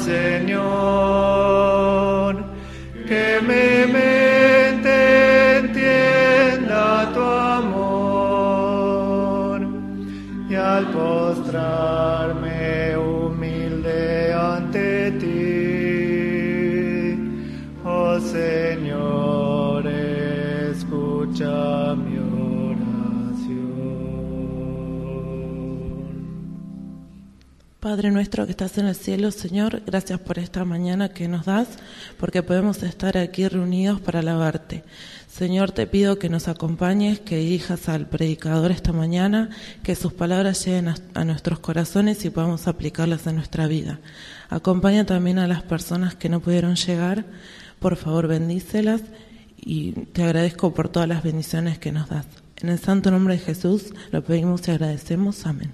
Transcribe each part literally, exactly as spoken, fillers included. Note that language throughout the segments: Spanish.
Señor, que mi mente entienda tu amor, y al postrarme humilde ante ti, oh Señor, escucha mi Padre nuestro que estás en el cielo, Señor, gracias por esta mañana que nos das, porque podemos estar aquí reunidos para alabarte. Señor, te pido que nos acompañes, que dirijas al predicador esta mañana, que sus palabras lleguen a, a nuestros corazones y podamos aplicarlas en nuestra vida. Acompaña también a las personas que no pudieron llegar, por favor bendícelas, y te agradezco por todas las bendiciones que nos das. En el santo nombre de Jesús lo pedimos y agradecemos. Amén.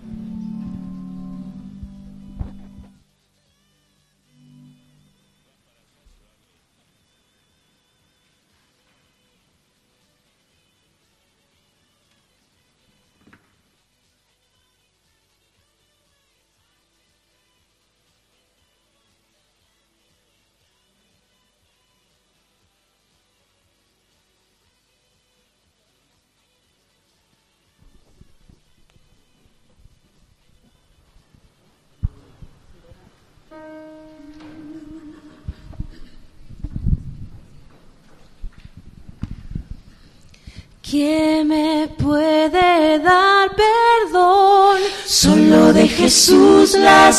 ¿Quién me puede dar perdón? Solo de Jesús la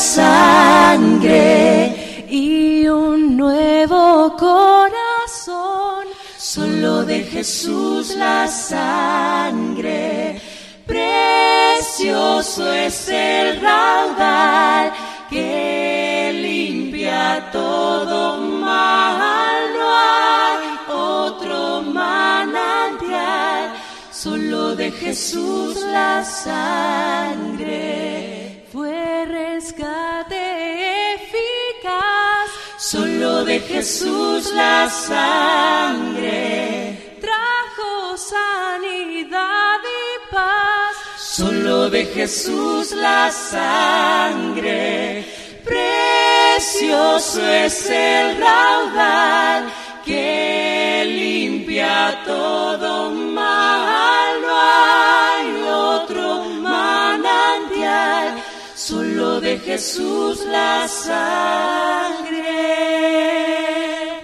sangre y un nuevo corazón. Solo de Jesús la sangre. Precioso es el raudal que limpia todo mal. No hay otro manantial. Solo de Jesús la sangre fue rescate eficaz. Solo de Jesús la sangre trajo sanidad y paz. Solo de Jesús la sangre. Precioso es el raudal que limpia todo mal. No hay otro manantial, solo de Jesús la sangre.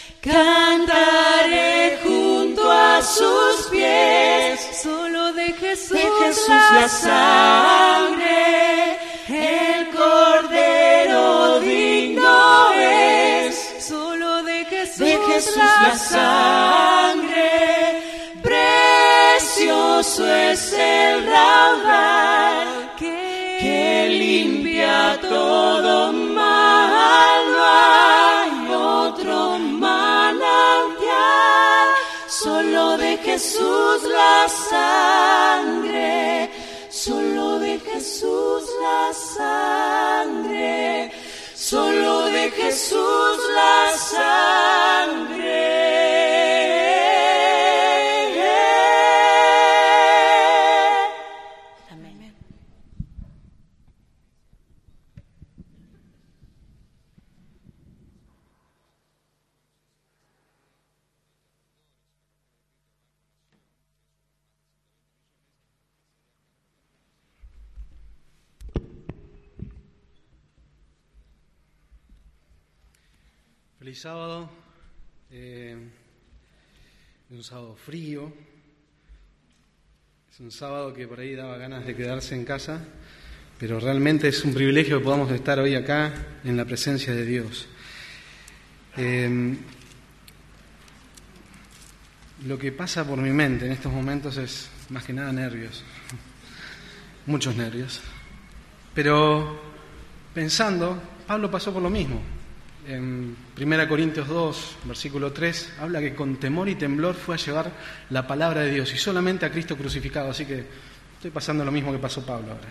Cantaré junto a sus pies, solo de Jesús, de Jesús la sangre. El Cordero digno es, solo de Jesús, de Jesús la sangre. Precioso es el raudal que, que limpia todo mal. No hay otro manantial, solo de Jesús la sangre. Solo de Jesús la sangre. Solo de Jesús la sangre. Amén. Feliz sábado, eh, es un sábado frío, es un sábado que por ahí daba ganas de quedarse en casa, pero realmente es un privilegio que podamos estar hoy acá en la presencia de Dios. Eh, lo que pasa por mi mente en estos momentos es más que nada nervios, muchos nervios, pero pensando, Pablo pasó por lo mismo. En primera Corintios dos, versículo tres, habla que con temor y temblor fue a llevar la palabra de Dios y solamente a Cristo crucificado. Así que estoy pasando lo mismo que pasó Pablo ahora.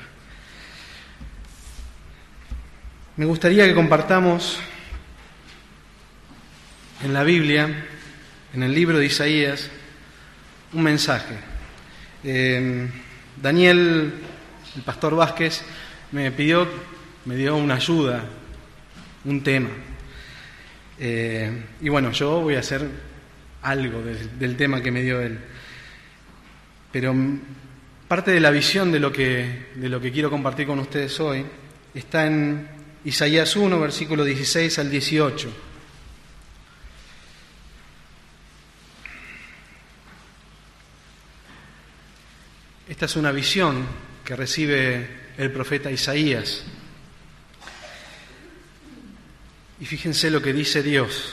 Me gustaría que compartamos en la Biblia, en el libro de Isaías, un mensaje. Eh, Daniel, el pastor Vázquez, me pidió, me dio una ayuda. un tema. Eh, y bueno, yo voy a hacer algo del, del tema que me dio él. Pero parte de la visión de lo que, de lo que quiero compartir con ustedes hoy está en Isaías uno, versículo dieciséis al dieciocho. Esta es una visión que recibe el profeta Isaías. Y fíjense lo que dice Dios.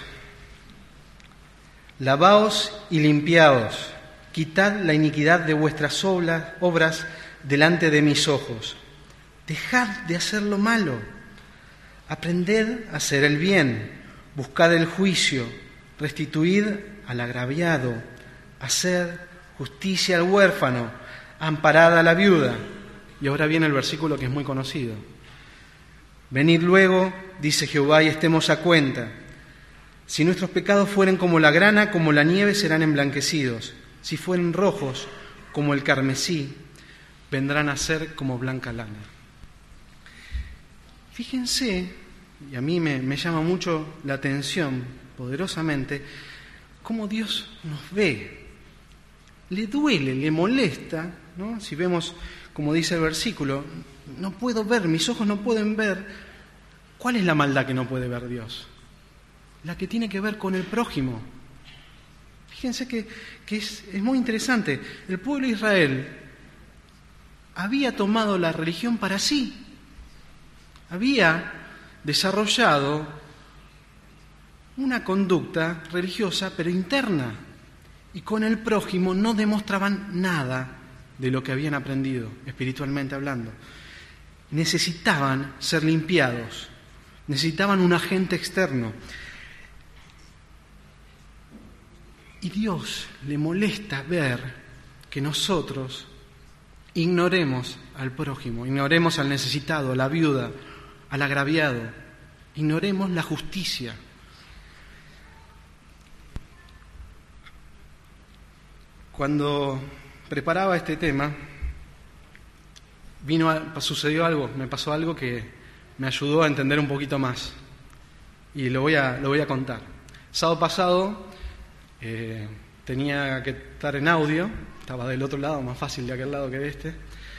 Lavaos y limpiaos, quitad la iniquidad de vuestras obras delante de mis ojos. Dejad de hacer lo malo, aprended a hacer el bien, buscad el juicio, restituid al agraviado, haced justicia al huérfano, amparad a la viuda. Y ahora viene el versículo que es muy conocido. Venid luego, dice Jehová, y estemos a cuenta. Si nuestros pecados fueren como la grana, como la nieve serán emblanquecidos. Si fueren rojos como el carmesí, vendrán a ser como blanca lana. Fíjense, y a mí me, me llama mucho la atención, poderosamente, cómo Dios nos ve. Le duele, le molesta, ¿no? Si vemos, como dice el versículo, no puedo ver, mis ojos no pueden ver. ¿Cuál es la maldad que no puede ver Dios? La que tiene que ver con el prójimo. Fíjense que, que es, es muy interesante. El pueblo de Israel había tomado la religión para sí. Había desarrollado una conducta religiosa, pero interna. Y con el prójimo no demostraban nada de lo que habían aprendido, espiritualmente hablando. Necesitaban ser limpiados. Necesitaban un agente externo. Y Dios le molesta ver que nosotros ignoremos al prójimo, ignoremos al necesitado, a la viuda, al agraviado, ignoremos la justicia. Cuando preparaba este tema, vino a, sucedió algo, me pasó algo que me ayudó a entender un poquito más. Y lo voy a, lo voy a contar. Sábado pasado eh, tenía que estar en audio, estaba del otro lado, más fácil de aquel lado que de este.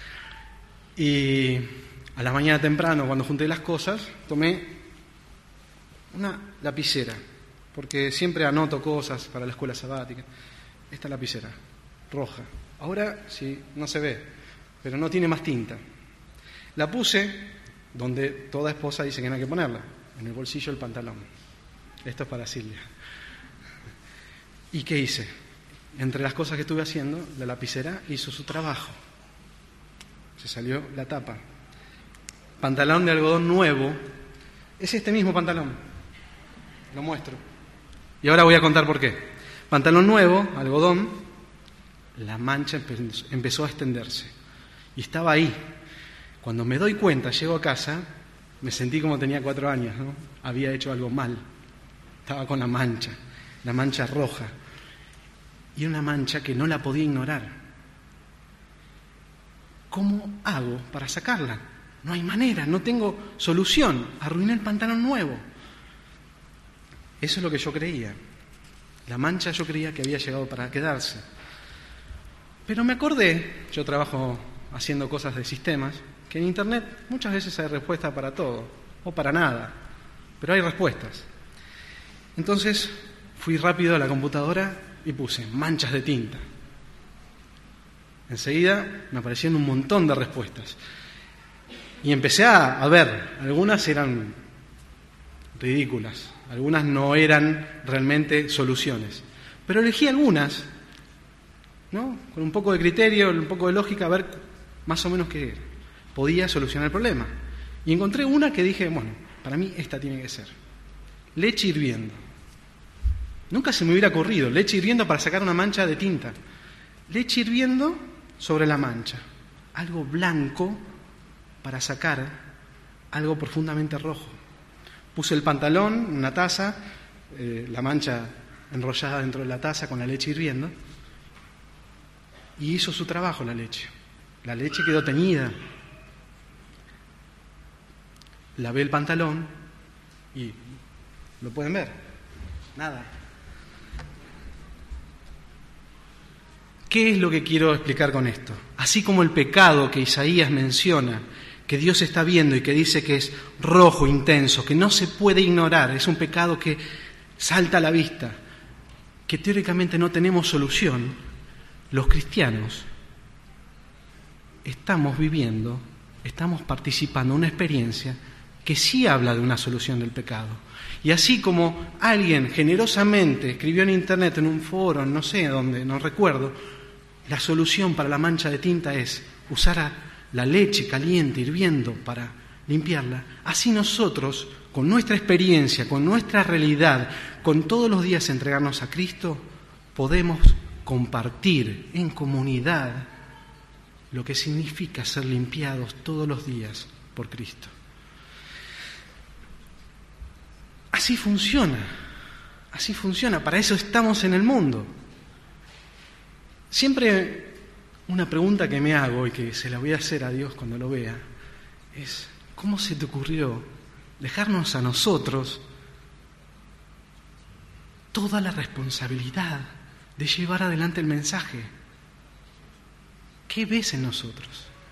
Y a la mañana temprano, cuando junté las cosas, tomé una lapicera, porque siempre anoto cosas para la escuela sabática. Esta lapicera, roja. Ahora sí, no se ve, pero no tiene más tinta. La puse donde toda esposa dice que no hay que ponerla, en el bolsillo del pantalón. Esto es para Silvia. ¿Y qué hice? Entre las cosas que estuve haciendo, la lapicera hizo su trabajo. Se salió la tapa. Pantalón de algodón nuevo. Es este mismo pantalón. Lo muestro. Y ahora voy a contar por qué. Pantalón nuevo, algodón, la mancha empezó a extenderse. Y estaba ahí. Cuando me doy cuenta, llego a casa, me sentí como tenía cuatro años, ¿no? Había hecho algo mal. Estaba con la mancha, la mancha roja. Y una mancha que no la podía ignorar. ¿Cómo hago para sacarla? No hay manera, no tengo solución. Arruiné el pantalón nuevo. Eso es lo que yo creía. La mancha yo creía que había llegado para quedarse. Pero me acordé, yo trabajo haciendo cosas de sistemas, que en Internet muchas veces hay respuesta para todo, o para nada, pero hay respuestas. Entonces fui rápido a la computadora y puse manchas de tinta. Enseguida me aparecieron un montón de respuestas. Y empecé a, a ver, algunas eran ridículas, algunas no eran realmente soluciones. Pero elegí algunas, ¿no? Con un poco de criterio, un poco de lógica, a ver más o menos qué podía solucionar el problema. Y encontré una que dije, bueno, para mí esta tiene que ser. Leche hirviendo. Nunca se me hubiera ocurrido, leche hirviendo para sacar una mancha de tinta. Leche hirviendo sobre la mancha. Algo blanco para sacar algo profundamente rojo. Puse el pantalón, una taza, eh, la mancha enrollada dentro de la taza con la leche hirviendo, y hizo su trabajo la leche. La leche quedó teñida. Lavé el pantalón Y lo pueden ver, nada. ¿Qué es lo que quiero explicar con esto? Así como el pecado que Isaías menciona, que Dios está viendo y que dice que es rojo, intenso, que no se puede ignorar, es un pecado que salta a la vista, que teóricamente no tenemos solución, los cristianos estamos viviendo, estamos participando en una experiencia que sí habla de una solución del pecado. Y así como alguien generosamente escribió en internet, en un foro, no sé dónde, no recuerdo, la solución para la mancha de tinta es usar a la leche caliente, hirviendo, para limpiarla. Así nosotros, con nuestra experiencia, con nuestra realidad, con todos los días entregarnos a Cristo, podemos compartir en comunidad lo que significa ser limpiados todos los días por Cristo. Así funciona, así funciona, para eso estamos en el mundo. Siempre una pregunta que me hago y que se la voy a hacer a Dios cuando lo vea es: ¿cómo se te ocurrió dejarnos a nosotros toda la responsabilidad de llevar adelante el mensaje? ¿Qué ves en nosotros?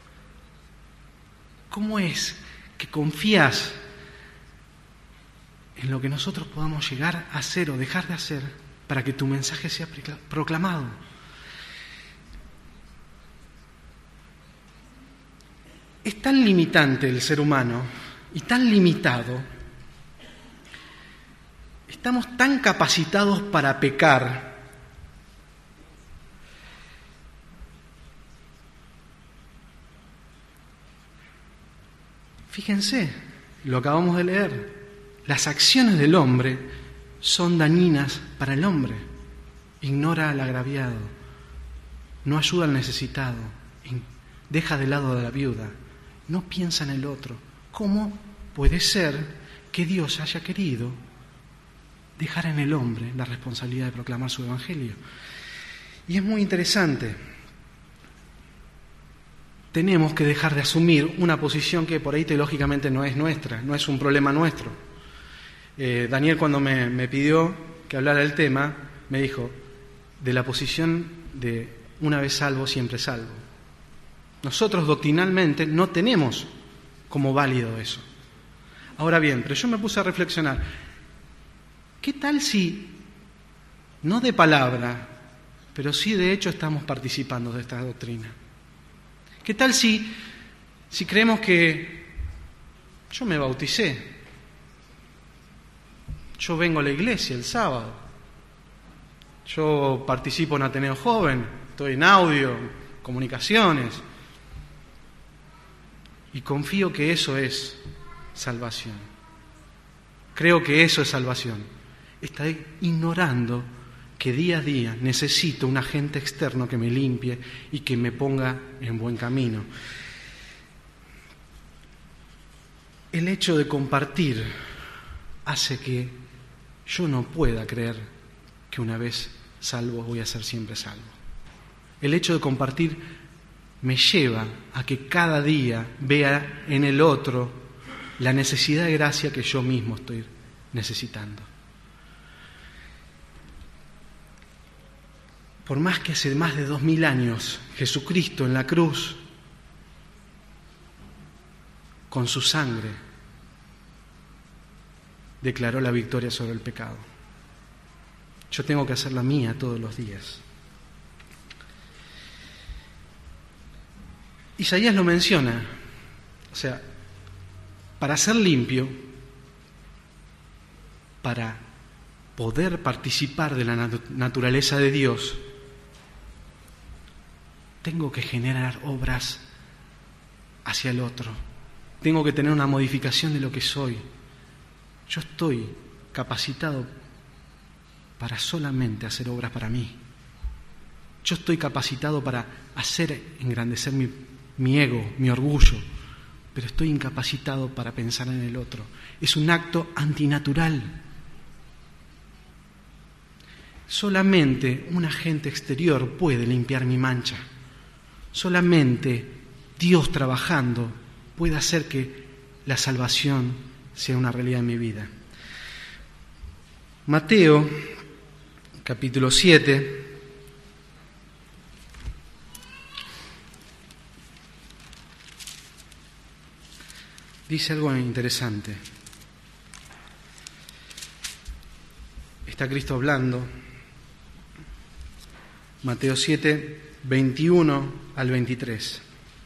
¿Cómo es que confías en lo que nosotros podamos llegar a hacer o dejar de hacer para que tu mensaje sea proclamado? Es tan limitante el ser humano y tan limitado, estamos tan capacitados para pecar, fíjense, lo acabamos de leer, las acciones del hombre son dañinas para el hombre. Ignora al agraviado, no ayuda al necesitado, deja de lado a la viuda, no piensa en el otro. ¿Cómo puede ser que Dios haya querido dejar en el hombre la responsabilidad de proclamar su evangelio? Y es muy interesante. Tenemos que dejar de asumir una posición que por ahí teológicamente no es nuestra, no es un problema nuestro. Eh, Daniel, cuando me, me pidió que hablara del tema, me dijo de la posición de una vez salvo, siempre salvo. Nosotros doctrinalmente no tenemos como válido eso. Ahora bien, pero yo me puse a reflexionar, ¿qué tal si, no de palabra, pero sí de hecho estamos participando de esta doctrina? ¿Qué tal si, si creemos que yo me bauticé, yo vengo a la iglesia el sábado, yo participo en Ateneo Joven, estoy en audio, comunicaciones, y confío que eso es salvación? Creo que eso es salvación. Está ignorando que día a día necesito un agente externo que me limpie y que me ponga en buen camino. El hecho de compartir hace que yo no pueda creer que una vez salvo voy a ser siempre salvo. El hecho de compartir me lleva a que cada día vea en el otro la necesidad de gracia que yo mismo estoy necesitando. Por más que hace más de dos mil años Jesucristo en la cruz, con su sangre, declaró la victoria sobre el pecado, yo tengo que hacer la mía todos los días. Isaías lo menciona, o sea, para ser limpio, para poder participar de la nat- naturaleza de Dios, tengo que generar obras hacia el otro, tengo que tener una modificación de lo que soy. Yo estoy capacitado para solamente hacer obras para mí. Yo estoy capacitado para hacer engrandecer mi, mi ego, mi orgullo, pero estoy incapacitado para pensar en el otro. Es un acto antinatural. Solamente un agente exterior puede limpiar mi mancha. Solamente Dios trabajando puede hacer que la salvación sea una realidad en mi vida. Mateo, capítulo siete. Dice algo interesante. Está Cristo hablando. Mateo siete, veintiuno al veintitrés.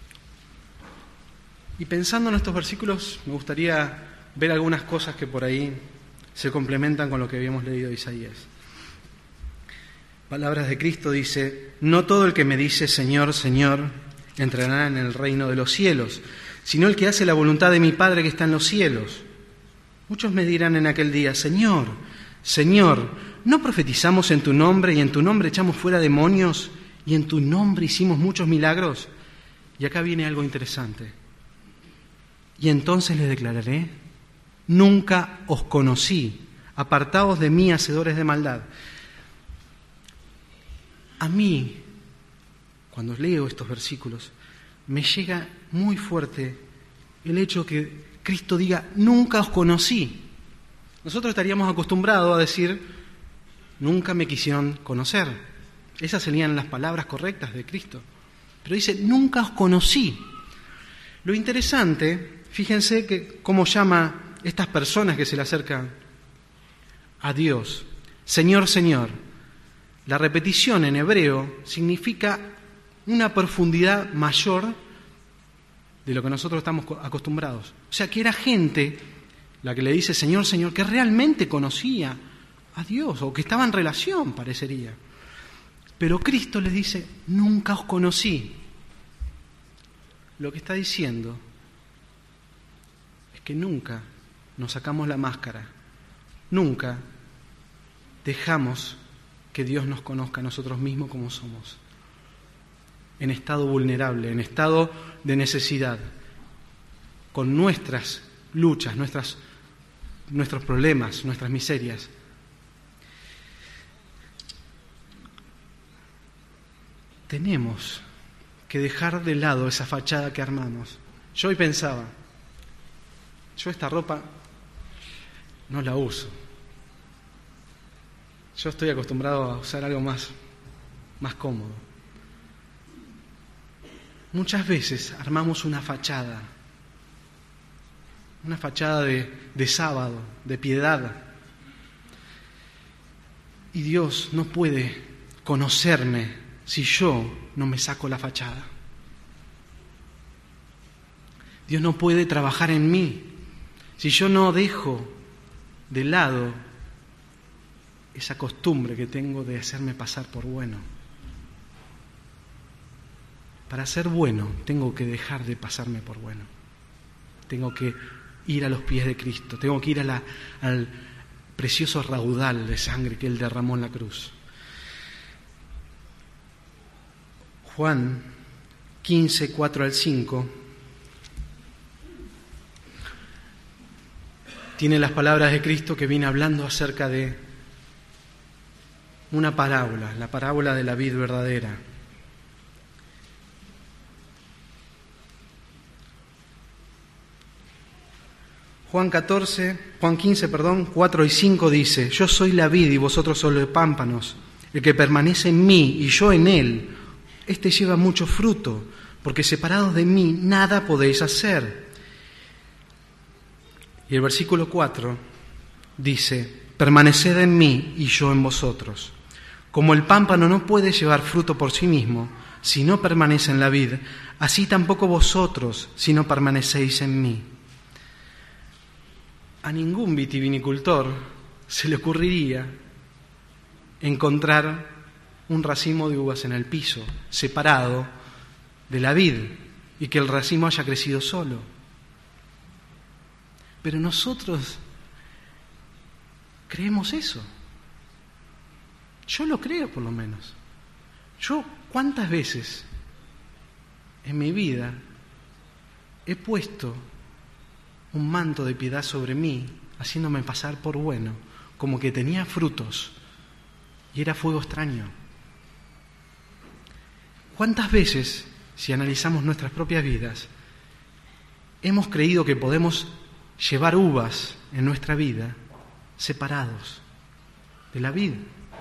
Y pensando en estos versículos, me gustaría ver algunas cosas que por ahí se complementan con lo que habíamos leído de Isaías. Palabras de Cristo dice: no todo el que me dice Señor, Señor, entrará en el reino de los cielos, sino el que hace la voluntad de mi Padre que está en los cielos. Muchos me dirán en aquel día: Señor, Señor, ¿no profetizamos en tu nombre y en tu nombre echamos fuera demonios y en tu nombre hicimos muchos milagros? Y acá viene algo interesante. Y entonces les declararé: nunca os conocí, apartaos de mí, hacedores de maldad. A mí, cuando leo estos versículos, me llega muy fuerte el hecho que Cristo diga: nunca os conocí. Nosotros estaríamos acostumbrados a decir: nunca me quisieron conocer. Esas serían las palabras correctas de Cristo. Pero dice: nunca os conocí. Lo interesante, fíjense que cómo llama estas personas que se le acercan a Dios: Señor, Señor. La repetición en hebreo significa una profundidad mayor de lo que nosotros estamos acostumbrados. O sea, que era gente la que le dice Señor, Señor, que realmente conocía a Dios o que estaba en relación, parecería. Pero Cristo les dice: nunca os conocí. Lo que está diciendo es que nunca nos sacamos la máscara, nunca dejamos que Dios nos conozca a nosotros mismos como somos, en estado vulnerable, en estado de necesidad, con nuestras luchas, nuestras, nuestros problemas, nuestras miserias. Tenemos que dejar de lado esa fachada que armamos. Yo hoy pensaba, yo esta ropa no la uso. Yo estoy acostumbrado a usar algo más, más cómodo. Muchas veces armamos una fachada, una fachada de, de sábado, de piedad. Y Dios no puede conocerme si yo no me saco la fachada. Dios no puede trabajar en mí si yo no dejo de lado esa costumbre que tengo de hacerme pasar por bueno. Para ser bueno, tengo que dejar de pasarme por bueno. Tengo que ir a los pies de Cristo. Tengo que ir a la, al precioso raudal de sangre que Él derramó en la cruz. Juan quince, cuatro al cinco tiene las palabras de Cristo que viene hablando acerca de una parábola, la parábola de la vid verdadera. Juan catorce, Juan quince, perdón, cuatro y cinco dice: yo soy la vid y vosotros sois los pámpanos. El que permanece en mí y yo en él, este lleva mucho fruto, porque separados de mí nada podéis hacer. Y el versículo cuatro dice: permaneced en mí y yo en vosotros. Como el pámpano no puede llevar fruto por sí mismo si no permanece en la vid, así tampoco vosotros si no permanecéis en mí. A ningún vitivinicultor se le ocurriría encontrar un racimo de uvas en el piso, separado de la vid, y que el racimo haya crecido solo. Pero nosotros creemos eso. Yo lo creo, por lo menos. Yo, ¿cuántas veces en mi vida he puesto un manto de piedad sobre mí, haciéndome pasar por bueno, como que tenía frutos y era fuego extraño? ¿Cuántas veces, si analizamos nuestras propias vidas, hemos creído que podemos llevar uvas en nuestra vida separados, de la vid.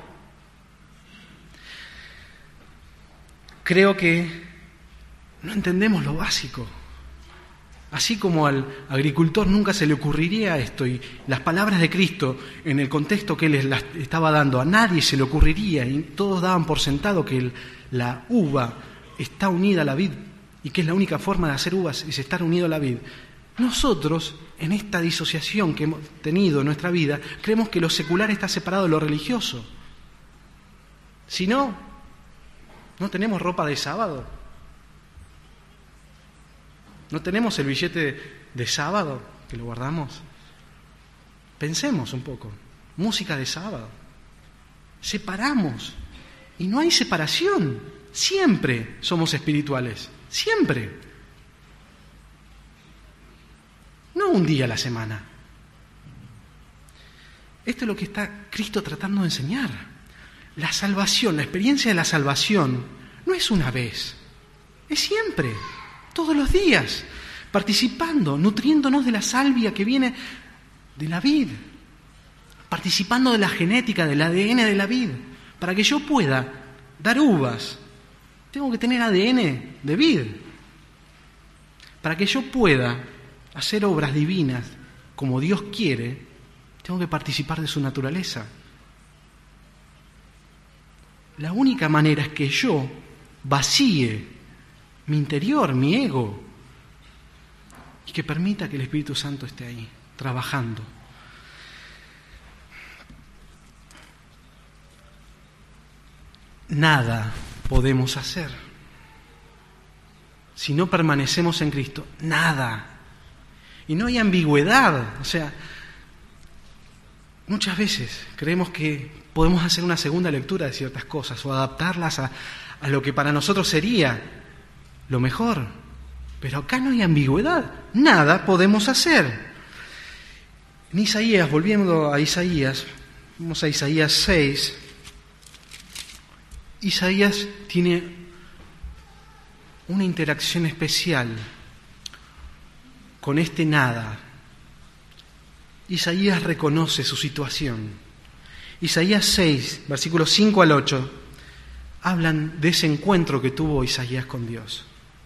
Creo que no entendemos lo básico. Así como al agricultor nunca se le ocurriría esto, y las palabras de Cristo en el contexto que él las estaba dando, a nadie se le ocurriría, y todos daban por sentado que el, la uva está unida a la vid, y que es la única forma de hacer uvas es estar unido a la vid. Nosotros, en esta disociación que hemos tenido en nuestra vida, creemos que lo secular está separado de lo religioso. Si no, no tenemos ropa de sábado. ¿No tenemos el billete de sábado que lo guardamos? Pensemos un poco. Música de sábado. Separamos. Y no hay separación. Siempre somos espirituales. Siempre. No un día a la semana. Esto es lo que está Cristo tratando de enseñar. La salvación, la experiencia de la salvación, no es una vez. Es siempre. Todos los días, participando, nutriéndonos de la salvia que viene de la vid, participando de la genética, del A D N de la vid. Para que yo pueda dar uvas, tengo que tener A D N de vid. Para que yo pueda hacer obras divinas como Dios quiere, tengo que participar de su naturaleza. La única manera es que yo vacíe mi interior, mi ego, y que permita que el Espíritu Santo esté ahí, trabajando. Nada podemos hacer si no permanecemos en Cristo, nada. Y no hay ambigüedad, o sea, muchas veces creemos que podemos hacer una segunda lectura de ciertas cosas o adaptarlas a, a lo que para nosotros sería lo mejor, pero acá no hay ambigüedad, nada podemos hacer. En Isaías, volviendo a Isaías, vamos a Isaías seis, Isaías tiene una interacción especial con este nada. Isaías reconoce su situación. Isaías seis, versículos cinco al ocho, hablan de ese encuentro que tuvo Isaías con Dios.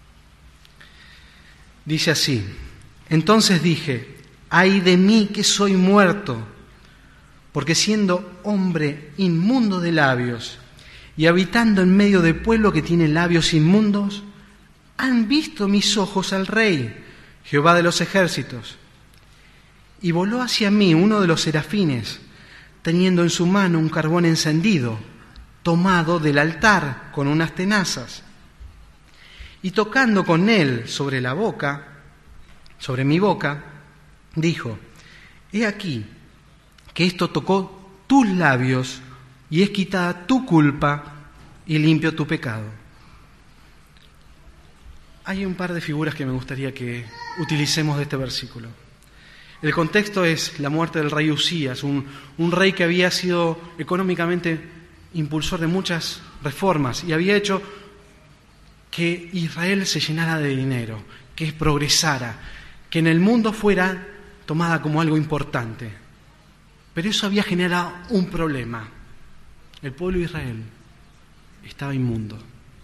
Dice así: entonces dije, ay de mí que soy muerto, porque siendo hombre inmundo de labios y habitando en medio de pueblo que tiene labios inmundos, han visto mis ojos al Rey, Jehová de los ejércitos. Y voló hacia mí uno de los serafines, teniendo en su mano un carbón encendido, tomado del altar con unas tenazas. Y tocando con él sobre la boca, sobre mi boca, dijo: he aquí que esto tocó tus labios y es quitada tu culpa y limpio tu pecado. Hay un par de figuras que me gustaría que utilicemos de este versículo. El contexto es la muerte del rey Usías, un, un rey que había sido económicamente impulsor de muchas reformas y había hecho que Israel se llenara de dinero, que progresara, que en el mundo fuera tomada como algo importante. Pero eso había generado un problema. El pueblo de Israel estaba inmundo.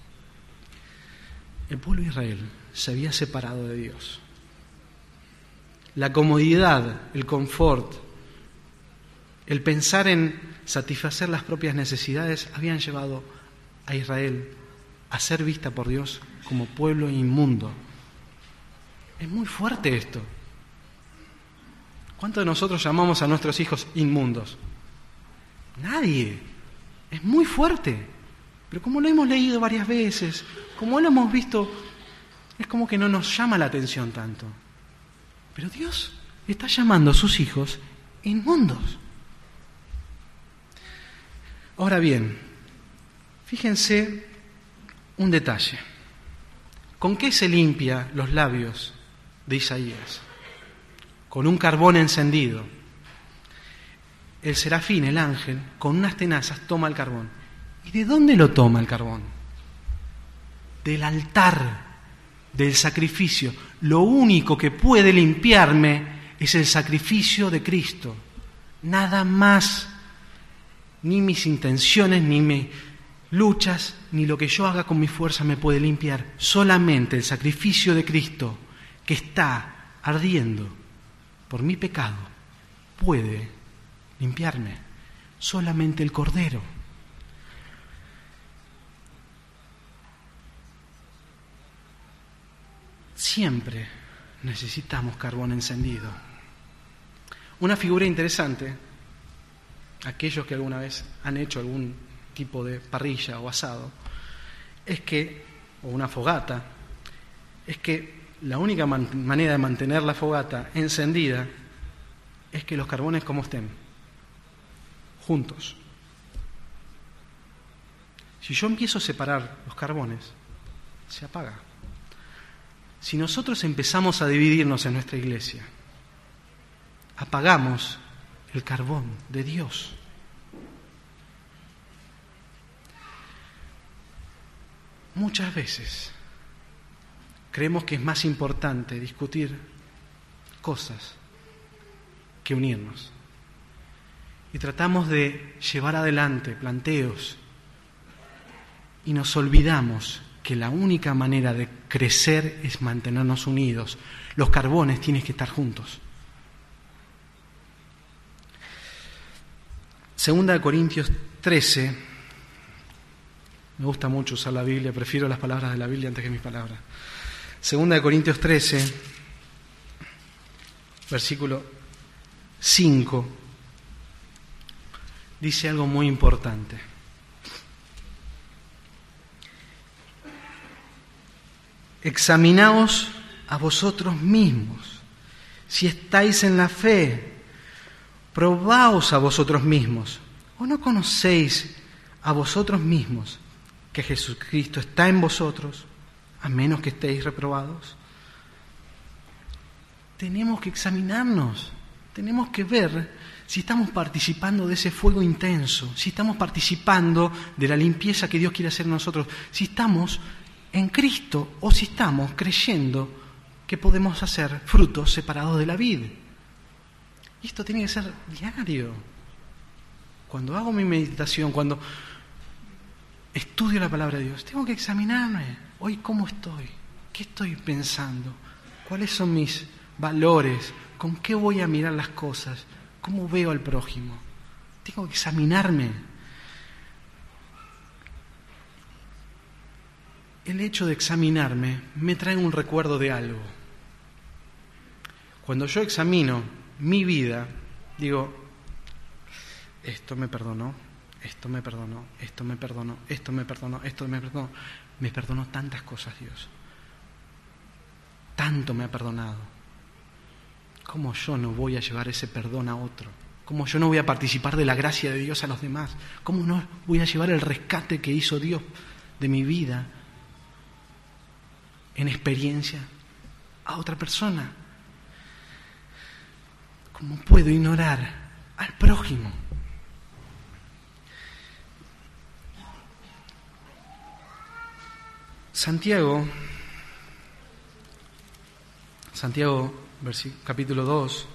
El pueblo de Israel se había separado de Dios. La comodidad, el confort, el pensar en satisfacer las propias necesidades habían llevado a Israel a ser vista por Dios como pueblo inmundo. Es muy fuerte esto. ¿Cuántos de nosotros llamamos a nuestros hijos inmundos? Nadie. Es muy fuerte. Pero como lo hemos leído varias veces, como lo hemos visto, es como que no nos llama la atención tanto. Pero Dios está llamando a sus hijos inmundos. Ahora bien, fíjense un detalle. ¿Con qué se limpia los labios de Isaías? Con un carbón encendido. El serafín, el ángel, con unas tenazas toma el carbón. ¿Y de dónde lo toma el carbón? Del altar, del sacrificio. Lo único que puede limpiarme es el sacrificio de Cristo. Nada más. ni mis intenciones, ni mis luchas, ni lo que yo haga con mi fuerza me puede limpiar. Solamente el sacrificio de Cristo, que está ardiendo por mi pecado, puede limpiarme. Solamente el Cordero. Siempre necesitamos carbón encendido. Una figura interesante, aquellos que alguna vez han hecho algún tipo de parrilla o asado, es que, o una fogata, es que la única man- manera de mantener la fogata encendida es que los carbones como estén, juntos. Si yo empiezo a separar los carbones, se apaga. Si nosotros empezamos a dividirnos en nuestra iglesia, apagamos el carbón de Dios. Muchas veces creemos que es más importante discutir cosas que unirnos. Y tratamos de llevar adelante planteos y nos olvidamos que la única manera de crecer es mantenernos unidos. Los carbones tienen que estar juntos. Segunda de Corintios trece, me gusta mucho usar la Biblia, prefiero las palabras de la Biblia antes que mis palabras. Segunda de Corintios trece, versículo cinco, dice algo muy importante. Examinaos a vosotros mismos, si estáis en la fe, probaos a vosotros mismos, ¿o no conocéis a vosotros mismos que Jesucristo está en vosotros, a menos que estéis reprobados? Tenemos que examinarnos, tenemos que ver si estamos participando de ese fuego intenso, si estamos participando de la limpieza que Dios quiere hacer en nosotros, si estamos en Cristo o si estamos creyendo que podemos hacer frutos separados de la vid. Y esto tiene que ser diario. Cuando hago mi meditación, cuando estudio la palabra de Dios, tengo que examinarme. Hoy, ¿cómo estoy? ¿Qué estoy pensando? ¿Cuáles son mis valores? ¿Con qué voy a mirar las cosas? ¿Cómo veo al prójimo? Tengo que examinarme. El hecho de examinarme me trae un recuerdo de algo. Cuando yo examino mi vida, digo, esto me perdonó, esto me perdonó, esto me perdonó, esto me perdonó, esto me perdonó. Me perdonó tantas cosas, Dios. Tanto me ha perdonado. ¿Cómo yo no voy a llevar ese perdón a otro? ¿Cómo yo no voy a participar de la gracia de Dios a los demás? ¿Cómo no voy a llevar el rescate que hizo Dios de mi vida en experiencia a otra persona? ¿Cómo puedo ignorar al prójimo? Santiago, Santiago, capítulo dos,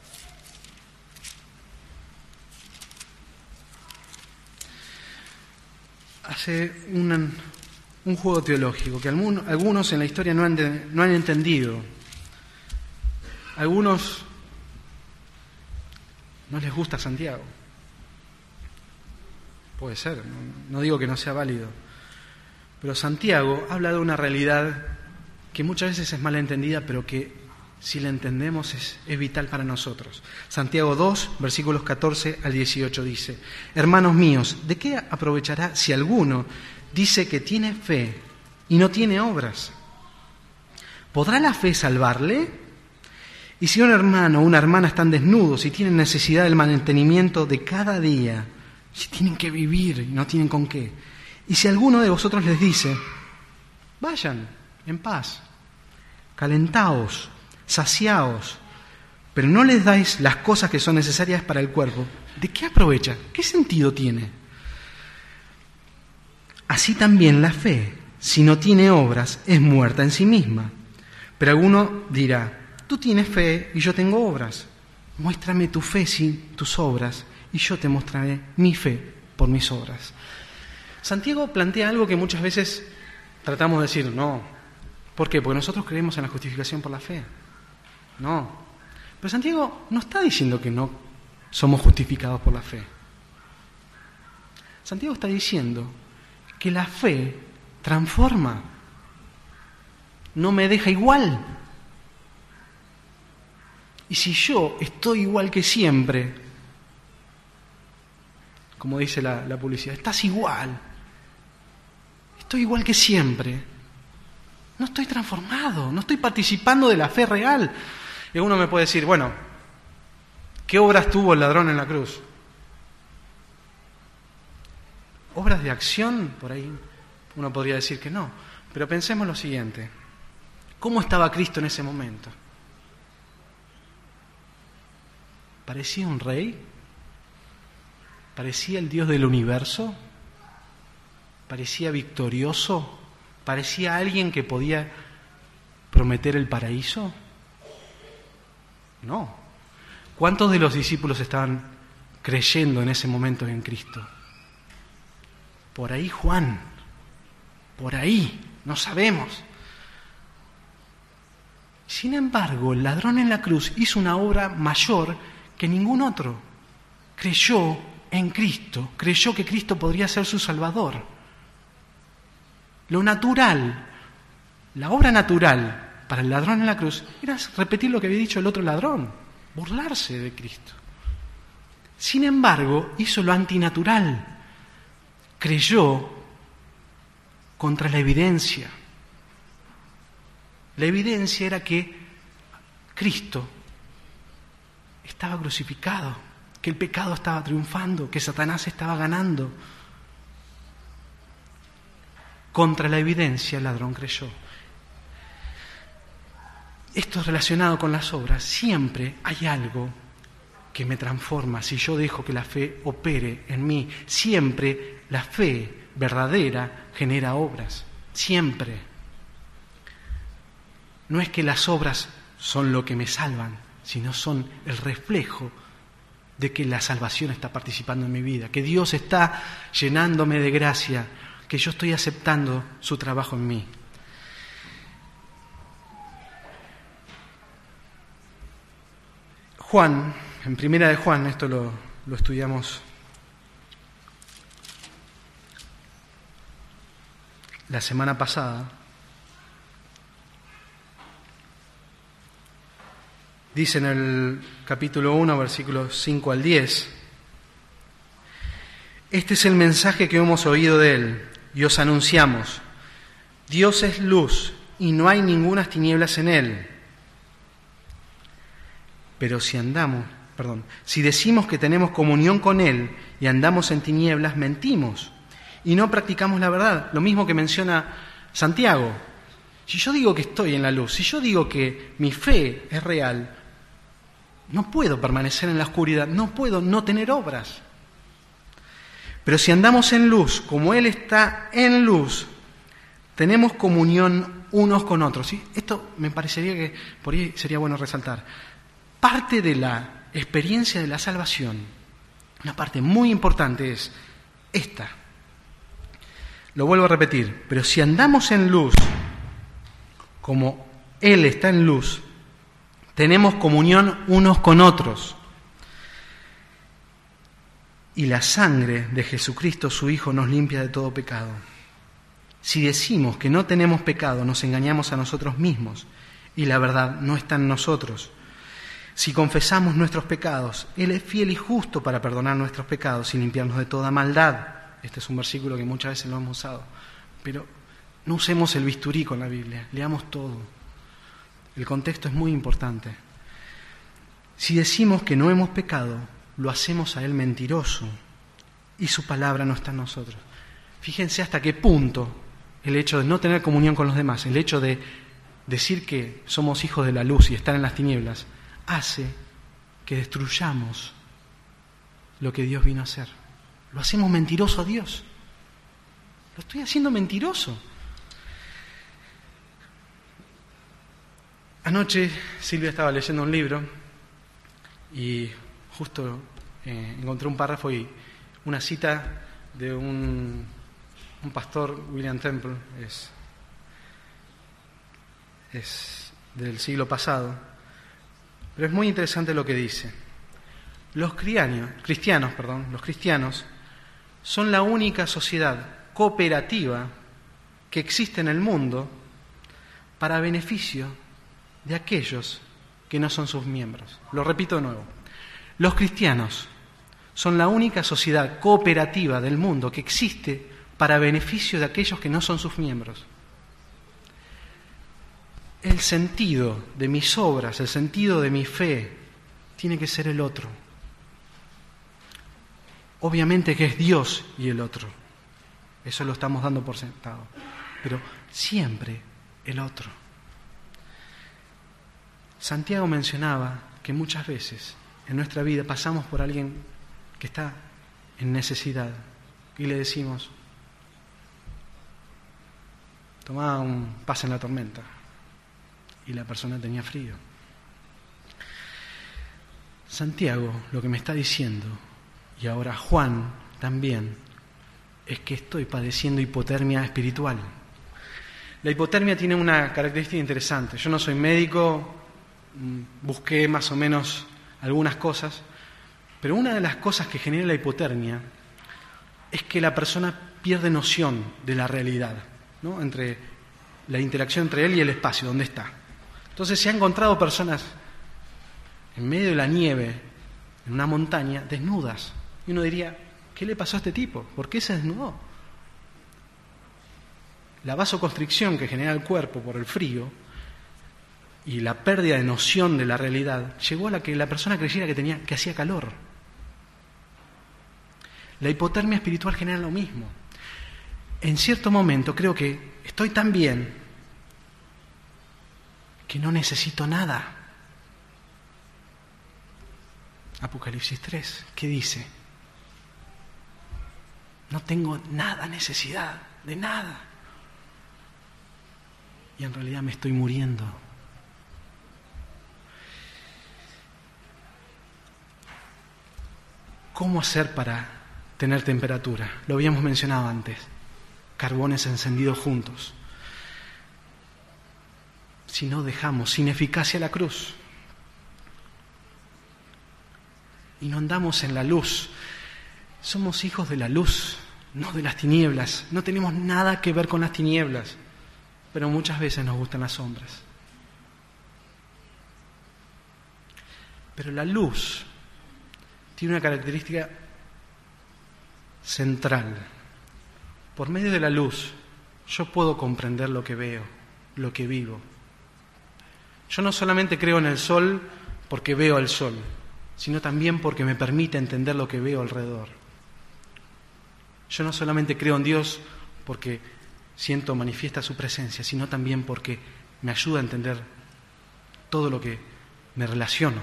hace un, un juego teológico que algunos en la historia no han, no han entendido. Algunos no les gusta Santiago. Puede ser, no, no digo que no sea válido. Pero Santiago habla de una realidad que muchas veces es mal entendida, pero que si la entendemos es, es vital para nosotros. Santiago dos, versículos catorce al dieciocho dice: Hermanos míos, ¿de qué aprovechará si alguno dice que tiene fe y no tiene obras? ¿Podrá la fe salvarle? Y si un hermano o una hermana están desnudos y tienen necesidad del mantenimiento de cada día, si tienen que vivir y no tienen con qué, y si alguno de vosotros les dice, vayan en paz, calentaos, saciaos, pero no les dais las cosas que son necesarias para el cuerpo, ¿de qué aprovecha? ¿Qué sentido tiene? Así también la fe, si no tiene obras, es muerta en sí misma. Pero alguno dirá, tú tienes fe y yo tengo obras. Muéstrame tu fe sin tus obras y yo te mostraré mi fe por mis obras. Santiago plantea algo que muchas veces tratamos de decir, no. ¿Por qué? Porque nosotros creemos en la justificación por la fe. No. Pero Santiago no está diciendo que no somos justificados por la fe. Santiago está diciendo que la fe transforma, no me deja igual. Y si yo estoy igual que siempre, como dice la, la publicidad, estás igual, estoy igual que siempre, no estoy transformado, no estoy participando de la fe real. Y uno me puede decir, bueno, ¿qué obras tuvo el ladrón en la cruz? ¿Obras de acción? Por ahí uno podría decir que no. Pero pensemos lo siguiente. ¿Cómo estaba Cristo en ese momento? ¿Parecía un rey? ¿Parecía el Dios del universo? ¿Parecía victorioso? ¿Parecía alguien que podía prometer el paraíso? No. ¿Cuántos de los discípulos estaban creyendo en ese momento en Cristo? Por ahí Juan, por ahí, no sabemos. Sin embargo, el ladrón en la cruz hizo una obra mayor que ningún otro. Creyó en Cristo, creyó que Cristo podría ser su Salvador. Lo natural, la obra natural para el ladrón en la cruz era repetir lo que había dicho el otro ladrón, burlarse de Cristo. Sin embargo, hizo lo antinatural. Creyó contra la evidencia. La evidencia era que Cristo estaba crucificado, que el pecado estaba triunfando, que Satanás estaba ganando. Contra la evidencia el ladrón creyó. Esto relacionado con las obras, siempre hay algo que me transforma si yo dejo que la fe opere en mí. Siempre la fe verdadera genera obras, siempre. No es que las obras son lo que me salvan, sino son el reflejo de que la salvación está participando en mi vida, que Dios está llenándome de gracia, que yo estoy aceptando su trabajo en mí. Juan, en Primera de Juan, esto lo, lo estudiamos la semana pasada, dice en el capítulo uno, versículos cinco al diez, este es el mensaje que hemos oído de él y os anunciamos, Dios es luz y no hay ningunas tinieblas en él. Pero si andamos, perdón, si decimos que tenemos comunión con él y andamos en tinieblas, mentimos y no practicamos la verdad. Lo mismo que menciona Santiago. Si yo digo que estoy en la luz, si yo digo que mi fe es real, no puedo permanecer en la oscuridad, no puedo no tener obras. Pero si andamos en luz, como él está en luz, tenemos comunión unos con otros. ¿Sí? Esto me parecería que por ahí sería bueno resaltar. Parte de la experiencia de la salvación, una parte muy importante es esta. Lo vuelvo a repetir, pero si andamos en luz, como Él está en luz, tenemos comunión unos con otros. Y la sangre de Jesucristo, su Hijo, nos limpia de todo pecado. Si decimos que no tenemos pecado, nos engañamos a nosotros mismos y la verdad no está en nosotros. Si confesamos nuestros pecados, Él es fiel y justo para perdonar nuestros pecados y limpiarnos de toda maldad. Este es un versículo que muchas veces lo hemos usado. Pero no usemos el bisturí con la Biblia, leamos todo. El contexto es muy importante. Si decimos que no hemos pecado, lo hacemos a Él mentiroso y su palabra no está en nosotros. Fíjense hasta qué punto el hecho de no tener comunión con los demás, el hecho de decir que somos hijos de la luz y estar en las tinieblas, hace que destruyamos lo que Dios vino a hacer. Lo hacemos mentiroso a Dios. Lo estoy haciendo mentiroso. Anoche Silvia estaba leyendo un libro y justo eh, encontré un párrafo y una cita de un, un pastor, William Temple, es, es del siglo pasado, pero es muy interesante lo que dice. Los cristianos, cristianos, perdón, los cristianos son la única sociedad cooperativa que existe en el mundo para beneficio de aquellos que no son sus miembros. Lo repito de nuevo. Los cristianos son la única sociedad cooperativa del mundo que existe para beneficio de aquellos que no son sus miembros. El sentido de mis obras, el sentido de mi fe, tiene que ser el otro. Obviamente que es Dios y el otro. Eso lo estamos dando por sentado. Pero siempre el otro. Santiago mencionaba que muchas veces en nuestra vida pasamos por alguien que está en necesidad y le decimos: toma un pase en la tormenta. Y la persona tenía frío. Santiago lo que me está diciendo, y ahora Juan también, es que estoy padeciendo hipotermia espiritual. La hipotermia tiene una característica interesante. Yo no soy médico, busqué más o menos algunas cosas, pero una de las cosas que genera la hipotermia es que la persona pierde noción de la realidad, ¿no? Entre la interacción entre él y el espacio, donde está. Entonces se han encontrado personas en medio de la nieve, en una montaña, desnudas. Y uno diría: ¿qué le pasó a este tipo? ¿Por qué se desnudó? La vasoconstricción que genera el cuerpo por el frío y la pérdida de noción de la realidad llevó a la que la persona creyera que tenía, que hacía calor. La hipotermia espiritual genera lo mismo. En cierto momento creo que estoy tan bien que no necesito nada. Apocalipsis tres, ¿qué dice? No tengo nada, necesidad de nada. Y en realidad me estoy muriendo. ¿Cómo hacer para tener temperatura? Lo habíamos mencionado antes. Carbones encendidos juntos. Si no dejamos sin eficacia la cruz y no andamos en la luz, somos hijos de la luz, no de las tinieblas. No tenemos nada que ver con las tinieblas, pero muchas veces nos gustan las sombras. Pero la luz tiene una característica central. Por medio de la luz yo puedo comprender lo que veo, lo que vivo. Yo no solamente creo en el sol porque veo al sol, sino también porque me permite entender lo que veo alrededor. Yo no solamente creo en Dios porque siento manifiesta su presencia, sino también porque me ayuda a entender todo lo que me relaciono.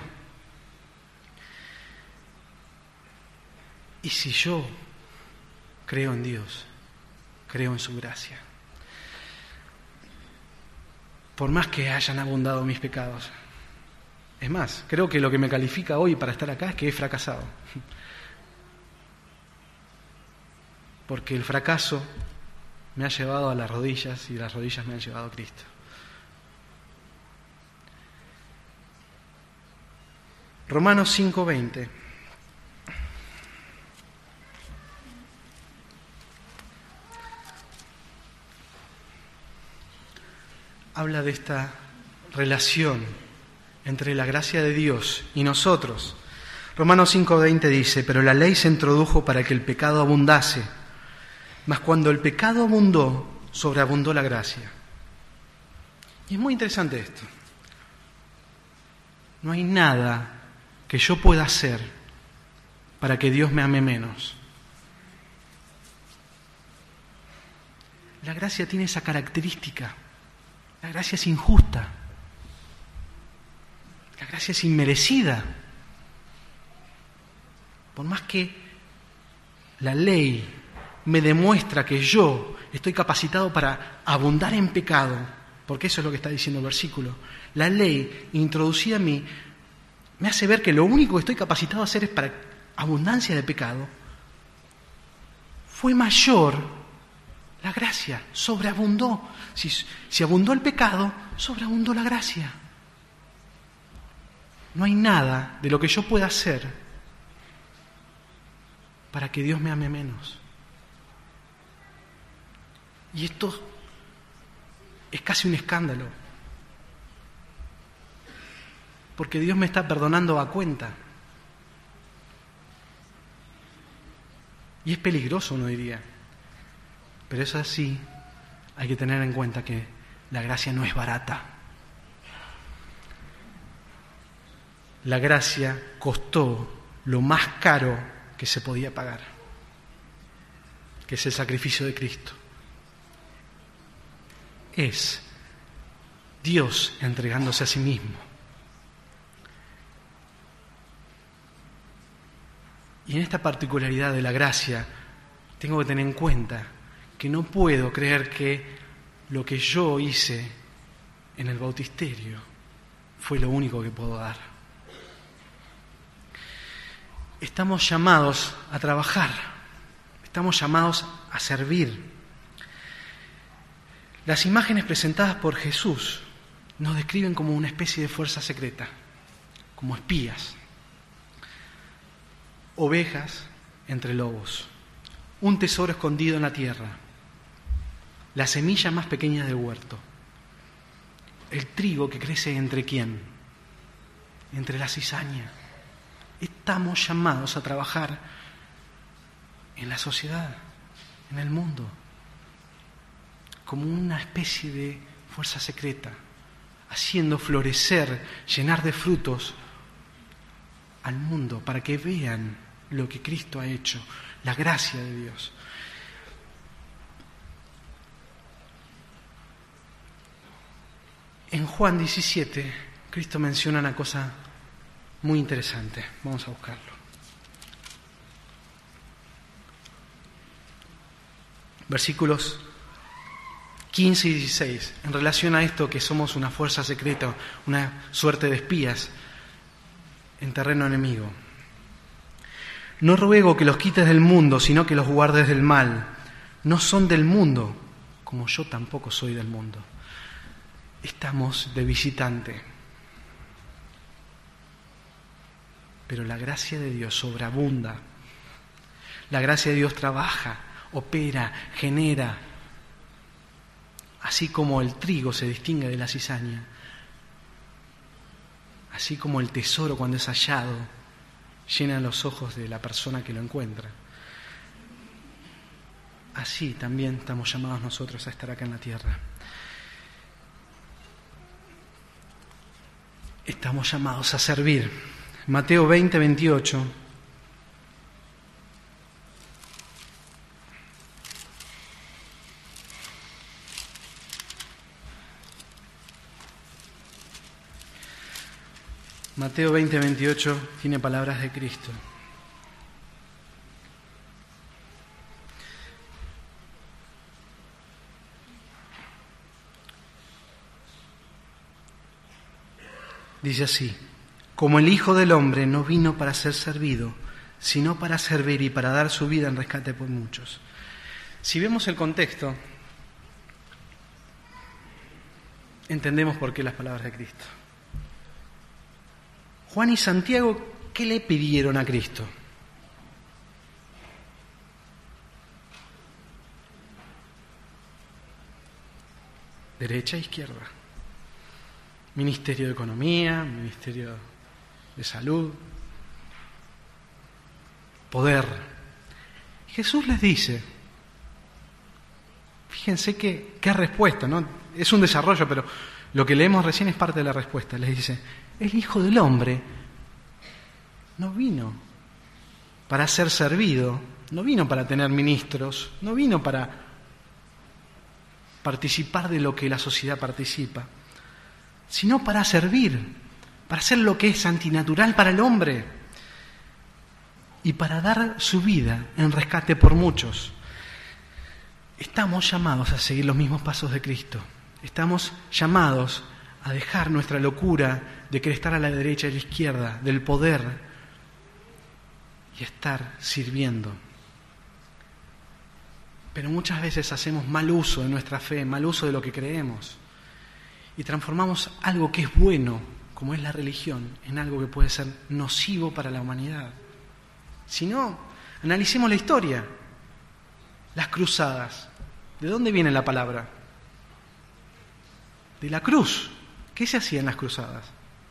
Y si yo creo en Dios, creo en su gracia, por más que hayan abundado mis pecados. Es más, creo que lo que me califica hoy para estar acá es que he fracasado. Porque el fracaso me ha llevado a las rodillas y las rodillas me han llevado a Cristo. Romanos cinco veinte. Habla de esta relación entre la gracia de Dios y nosotros. Romanos cinco veinte dice: pero la ley se introdujo para que el pecado abundase, mas cuando el pecado abundó, sobreabundó la gracia. Y es muy interesante esto. No hay nada que yo pueda hacer para que Dios me ame menos. La gracia tiene esa característica. La gracia es injusta. La gracia es inmerecida. Por más que la ley me demuestra que yo estoy capacitado para abundar en pecado, porque eso es lo que está diciendo el versículo, la ley introducida en mí me hace ver que lo único que estoy capacitado a hacer es para abundancia de pecado. fue mayor la gracia, sobreabundó. Si, si abundó el pecado, sobreabundó la gracia. No hay nada de lo que yo pueda hacer para que Dios me ame menos. Y esto es casi un escándalo, porque Dios me está perdonando a cuenta. Y es peligroso, uno diría. Pero eso así, hay que tener en cuenta que la gracia no es barata. La gracia costó lo más caro que se podía pagar, que es el sacrificio de Cristo. Es Dios entregándose a sí mismo. Y en esta particularidad de la gracia, tengo que tener en cuenta que no puedo creer que lo que yo hice en el bautisterio fue lo único que puedo dar. Estamos llamados a trabajar, estamos llamados a servir. Las imágenes presentadas por Jesús nos describen como una especie de fuerza secreta, como espías, ovejas entre lobos, un tesoro escondido en la tierra, la semilla más pequeña del huerto, el trigo que crece entre quién, entre la cizaña. Estamos llamados a trabajar en la sociedad, en el mundo, como una especie de fuerza secreta, haciendo florecer, llenar de frutos al mundo para que vean lo que Cristo ha hecho, la gracia de Dios. En Juan diecisiete, Cristo menciona una cosa muy interesante. Vamos a buscarlo. Versículos quince y dieciséis, en relación a esto que somos una fuerza secreta, una suerte de espías en terreno enemigo. No ruego que los quites del mundo, sino que los guardes del mal. No son del mundo, como yo tampoco soy del mundo. Estamos de visitante. Pero la gracia de Dios sobreabunda. La gracia de Dios trabaja, opera, genera. Así como el trigo se distingue de la cizaña, así como el tesoro cuando es hallado llena los ojos de la persona que lo encuentra, así también estamos llamados nosotros a estar acá en la tierra. Estamos llamados a servir. Mateo veinte, veintiocho. Mateo veinte, veintiocho tiene palabras de Cristo. Dice así: como el Hijo del Hombre no vino para ser servido, sino para servir y para dar su vida en rescate por muchos. Si vemos el contexto, entendemos por qué las palabras de Cristo. Juan y Santiago, ¿qué le pidieron a Cristo? Derecha e izquierda. Ministerio de Economía, Ministerio de Salud, poder. Jesús les dice, fíjense qué, qué respuesta, ¿no? Es un desarrollo, pero lo que leemos recién es parte de la respuesta. Les dice, el Hijo del Hombre no vino para ser servido, no vino para tener ministros, no vino para participar de lo que la sociedad participa, sino para servir, para hacer lo que es antinatural para el hombre y para dar su vida en rescate por muchos. Estamos llamados a seguir los mismos pasos de Cristo. Estamos llamados a dejar nuestra locura de querer estar a la derecha y a la izquierda, del poder, y estar sirviendo. Pero muchas veces hacemos mal uso de nuestra fe, mal uso de lo que creemos. Y transformamos algo que es bueno, como es la religión, en algo que puede ser nocivo para la humanidad. Si no, analicemos la historia. Las cruzadas. ¿De dónde viene la palabra? De la cruz. ¿Qué se hacía en las cruzadas?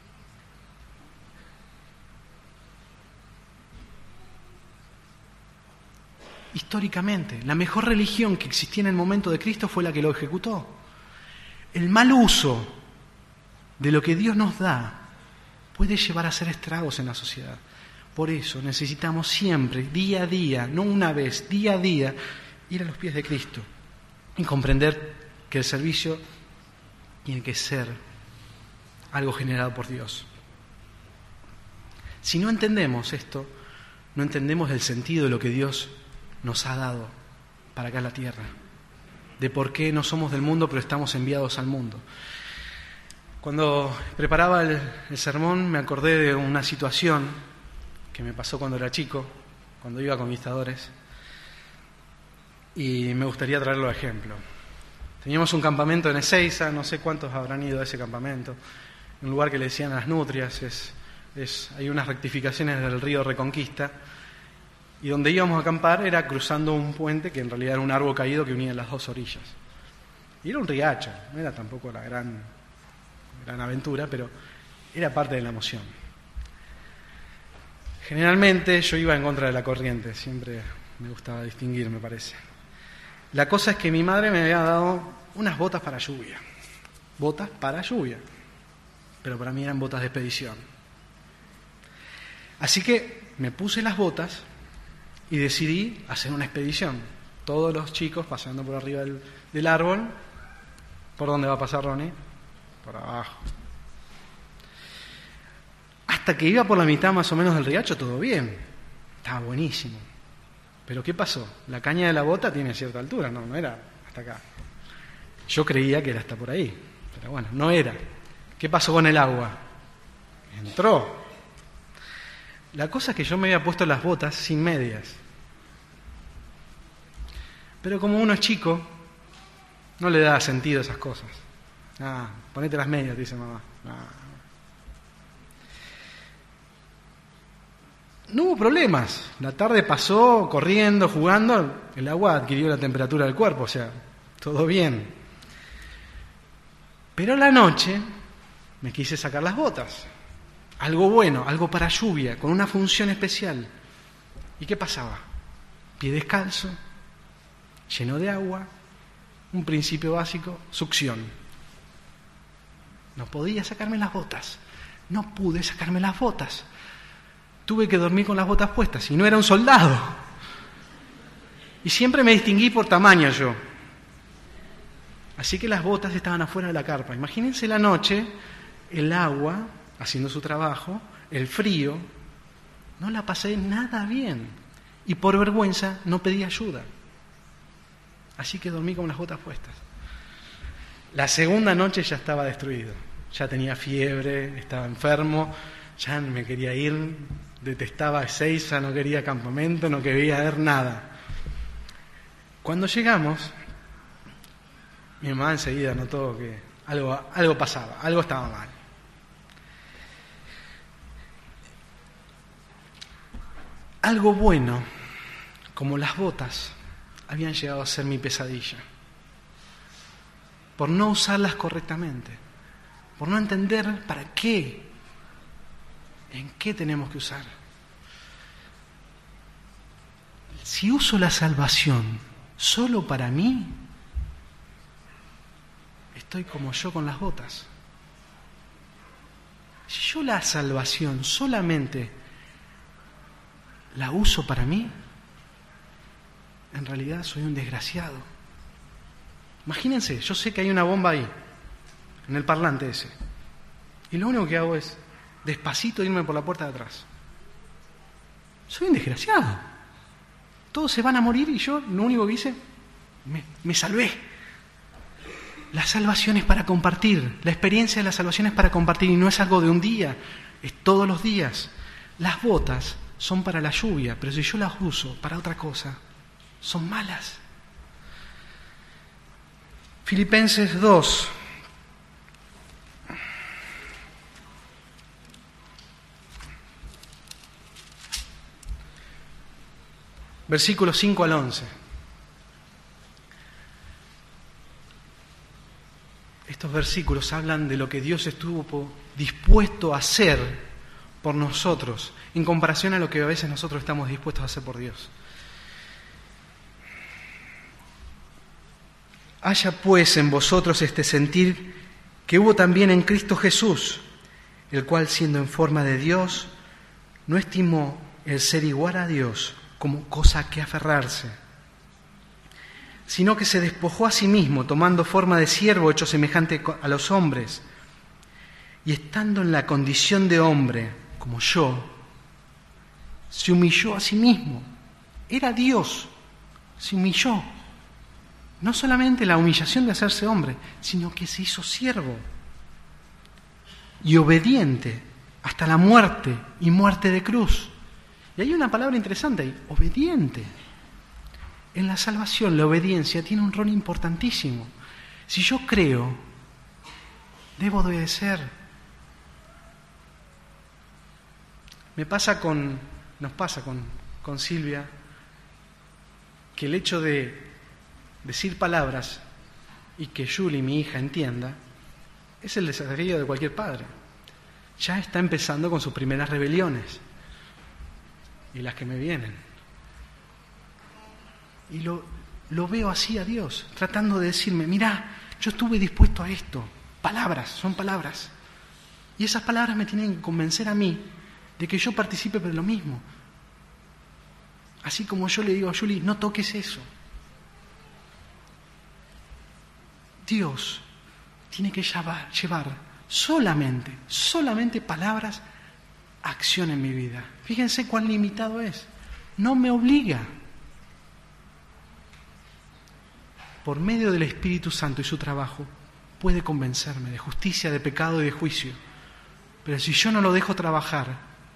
Históricamente, la mejor religión que existía en el momento de Cristo fue la que lo ejecutó. El mal uso de lo que Dios nos da puede llevar a hacer estragos en la sociedad. Por eso necesitamos siempre, día a día, no una vez, día a día, ir a los pies de Cristo y comprender que el servicio tiene que ser algo generado por Dios. Si no entendemos esto, no entendemos el sentido de lo que Dios nos ha dado para acá en la tierra, de por qué no somos del mundo pero estamos enviados al mundo. Cuando preparaba el, el sermón me acordé de una situación que me pasó cuando era chico, cuando iba a Conquistadores, y me gustaría traerlo a ejemplo. Teníamos un campamento en Ezeiza, no sé cuántos habrán ido a ese campamento, un lugar que le decían Las Nutrias, es, es, hay unas rectificaciones del río Reconquista, y donde íbamos a acampar era cruzando un puente que en realidad era un árbol caído que unía las dos orillas. Y era un riacho, no era tampoco la gran, gran aventura, pero era parte de la emoción. Generalmente yo iba en contra de la corriente, siempre me gustaba distinguir, me parece. La cosa es que mi madre me había dado unas botas para lluvia, botas para lluvia, pero para mí eran botas de expedición. Así que me puse las botas y decidí hacer una expedición. Todos los chicos pasando por arriba del, del árbol. ¿Por dónde va a pasar Ronnie? Por abajo. Hasta que iba por la mitad más o menos del riacho, todo bien. Estaba buenísimo. Pero ¿qué pasó? La caña de la bota tiene cierta altura, no, no era hasta acá. Yo creía que era hasta por ahí, pero bueno, no era. ¿Qué pasó con el agua? Entró. La cosa es que yo me había puesto las botas sin medias. Pero como uno es chico, no le da sentido a esas cosas. Ah, ponete las medias, dice mamá. Ah. No hubo problemas. La tarde pasó corriendo, jugando. El agua adquirió la temperatura del cuerpo, o sea, todo bien. Pero a la noche me quise sacar las botas. Algo bueno, algo para lluvia, con una función especial. ¿Y qué pasaba? Pie descalzo, lleno de agua, un principio básico, succión. No podía sacarme las botas, no pude sacarme las botas. Tuve que dormir con las botas puestas y no era un soldado. Y siempre me distinguí por tamaño yo. Así que las botas estaban afuera de la carpa. Imagínense la noche, el agua haciendo su trabajo, el frío, no la pasé nada bien. Y por vergüenza no pedí ayuda. Así que dormí con las botas puestas. La segunda noche ya estaba destruido. Ya tenía fiebre, estaba enfermo, ya me quería ir, detestaba Ezeiza, no quería campamento, no quería ver nada. Cuando llegamos, mi mamá enseguida notó que algo, algo pasaba, algo estaba mal. Algo bueno, como las botas, habían llegado a ser mi pesadilla. Por no usarlas correctamente, por no entender para qué, en qué tenemos que usar. Si uso la salvación solo para mí, estoy como yo con las botas. Si yo la salvación solamente la uso para mí, en realidad soy un desgraciado. Imagínense, yo sé que hay una bomba ahí, en el parlante ese, y lo único que hago es despacito irme por la puerta de atrás. Soy un desgraciado. Todos se van a morir y yo lo único que hice, me, me salvé. La salvación es para compartir, la experiencia de la salvación es para compartir y no es algo de un día, es todos los días. Las botas son para la lluvia, pero si yo las uso para otra cosa, son malas. Filipenses dos. Versículos cinco al once. Estos versículos hablan de lo que Dios estuvo dispuesto a hacer por nosotros, en comparación a lo que a veces nosotros estamos dispuestos a hacer por Dios. Haya pues en vosotros este sentir que hubo también en Cristo Jesús, el cual siendo en forma de Dios, no estimó el ser igual a Dios como cosa a que aferrarse, sino que se despojó a sí mismo, tomando forma de siervo hecho semejante a los hombres, y estando en la condición de hombre, como yo, se humilló a sí mismo. Era Dios, se humilló. No solamente la humillación de hacerse hombre, sino que se hizo siervo y obediente hasta la muerte y muerte de cruz. Y hay una palabra interesante ahí, obediente. En la salvación la obediencia tiene un rol importantísimo. Si yo creo, debo obedecer. Me pasa con, nos pasa con, con Silvia, que el hecho de decir palabras y que Julie, mi hija, entienda, es el desafío de cualquier padre. Ya está empezando con sus primeras rebeliones y las que me vienen. Y lo, lo veo así a Dios, tratando de decirme, mirá, yo estuve dispuesto a esto. Palabras, son palabras. Y esas palabras me tienen que convencer a mí de que yo participe de lo mismo. Así como yo le digo a Julie, no toques eso. Dios tiene que llevar, llevar solamente, solamente palabras, acción en mi vida. Fíjense cuán limitado es. No me obliga. Por medio del Espíritu Santo y su trabajo, puede convencerme de justicia, de pecado y de juicio. Pero si yo no lo dejo trabajar,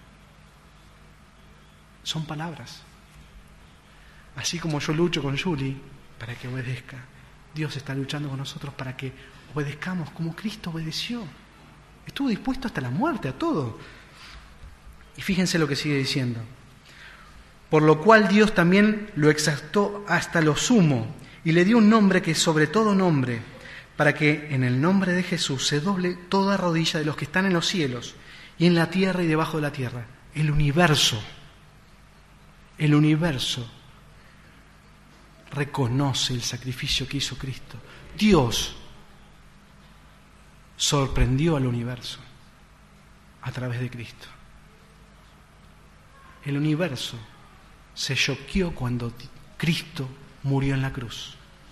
son palabras. Así como yo lucho con Julie para que obedezca, Dios está luchando con nosotros para que obedezcamos como Cristo obedeció. Estuvo dispuesto hasta la muerte, a todo. Y fíjense lo que sigue diciendo. Por lo cual Dios también lo exaltó hasta lo sumo y le dio un nombre que es sobre todo nombre, para que en el nombre de Jesús se doble toda rodilla de los que están en los cielos y en la tierra y debajo de la tierra. El universo, el universo reconoce el sacrificio que hizo Cristo. Dios sorprendió al universo a través de Cristo. El universo se choqueó cuando Cristo murió en la cruz.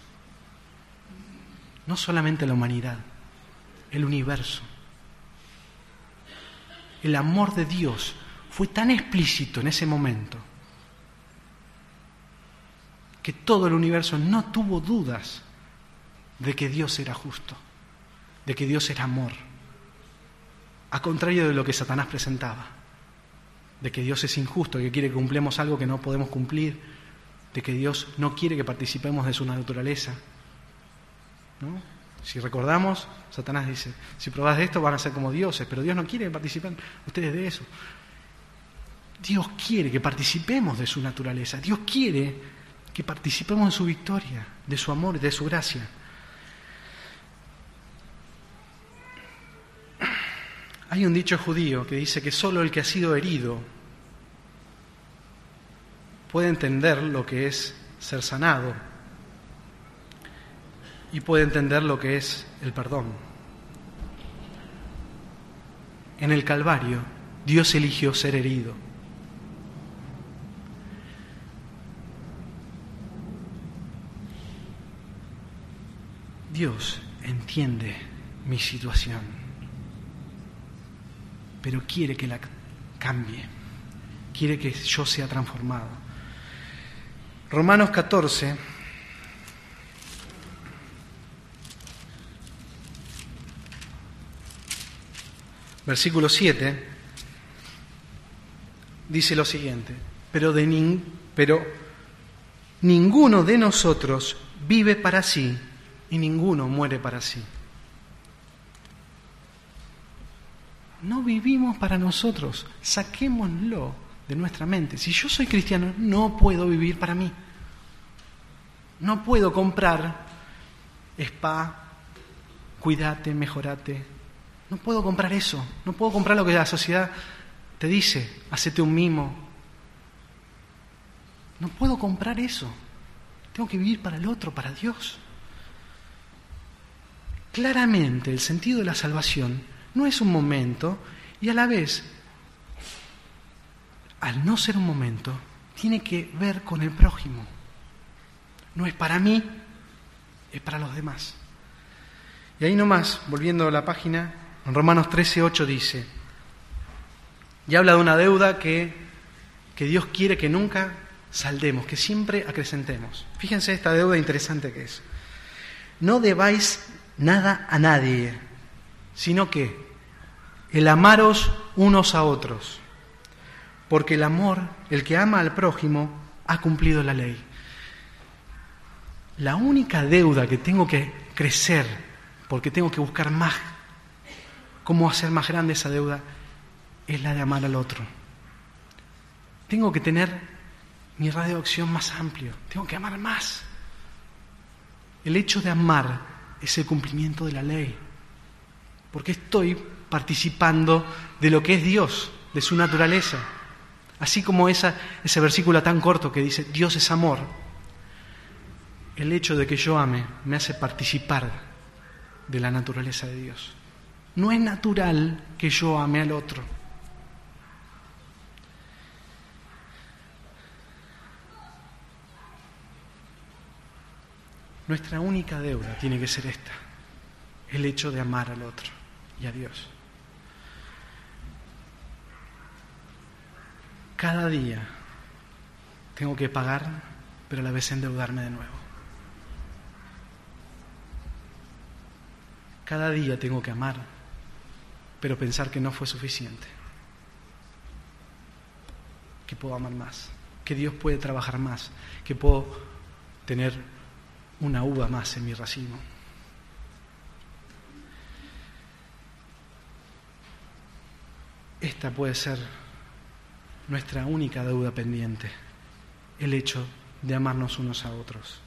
No solamente la humanidad, el universo. El amor de Dios fue tan explícito en ese momento que todo el universo no tuvo dudas de que Dios era justo, de que Dios era amor, a contrario de lo que Satanás presentaba, de que Dios es injusto, que quiere que cumplamos algo que no podemos cumplir, de que Dios no quiere que participemos de su naturaleza, ¿no? Si recordamos, Satanás dice, si probás de esto van a ser como dioses, pero Dios no quiere que participen ustedes de eso. Dios quiere que participemos de su naturaleza, Dios quiere que participemos de su victoria, de su amor y de su gracia. Hay un dicho judío que dice que solo el que ha sido herido puede entender lo que es ser sanado y puede entender lo que es el perdón. En el Calvario, Dios eligió ser herido. Dios entiende mi situación, pero quiere que la cambie, quiere que yo sea transformado. Romanos catorce, versículo siete, dice lo siguiente, pero, de nin, pero ninguno de nosotros vive para sí, y ninguno muere para sí. No vivimos para nosotros, saquémoslo de nuestra mente. Si yo soy cristiano, no puedo vivir para mí. No puedo comprar spa, cuídate, mejorate. No puedo comprar eso. No puedo comprar lo que la sociedad te dice, hacete un mimo. No puedo comprar eso. Tengo que vivir para el otro, para Dios. Claramente, el sentido de la salvación no es un momento y a la vez, al no ser un momento, tiene que ver con el prójimo. No es para mí, es para los demás. Y ahí nomás, volviendo a la página, en Romanos trece, ocho dice, y habla de una deuda que, que Dios quiere que nunca saldemos, que siempre acrecentemos. Fíjense esta deuda interesante que es. No debáis nada a nadie, sino que el amaros unos a otros, porque el amor, el que ama al prójimo, ha cumplido la ley. La única deuda que tengo que crecer, porque tengo que buscar más, cómo hacer más grande esa deuda, es la de amar al otro. Tengo que tener mi radio de acción más amplio, tengo que amar más. El hecho de amar es el cumplimiento de la ley, porque estoy participando de lo que es Dios, de su naturaleza. Así como esa, ese versículo tan corto que dice, Dios es amor, el hecho de que yo ame me hace participar de la naturaleza de Dios. No es natural que yo ame al otro. Nuestra única deuda tiene que ser esta, el hecho de amar al otro y a Dios. Cada día tengo que pagar, pero a la vez endeudarme de nuevo. Cada día tengo que amar, pero pensar que no fue suficiente, que puedo amar más, que Dios puede trabajar más, que puedo tener una uva más en mi racimo. Esta puede ser nuestra única deuda pendiente, el hecho de amarnos unos a otros.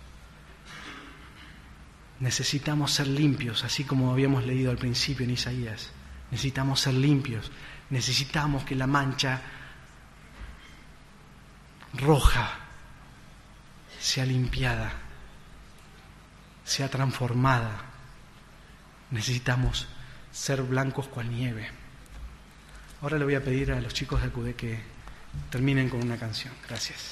Necesitamos ser limpios, así como habíamos leído al principio en Isaías. Necesitamos ser limpios, necesitamos que la mancha roja sea limpiada, sea transformada. Necesitamos ser blancos cual nieve. Ahora le voy a pedir a los chicos de Acudé que terminen con una canción. Gracias.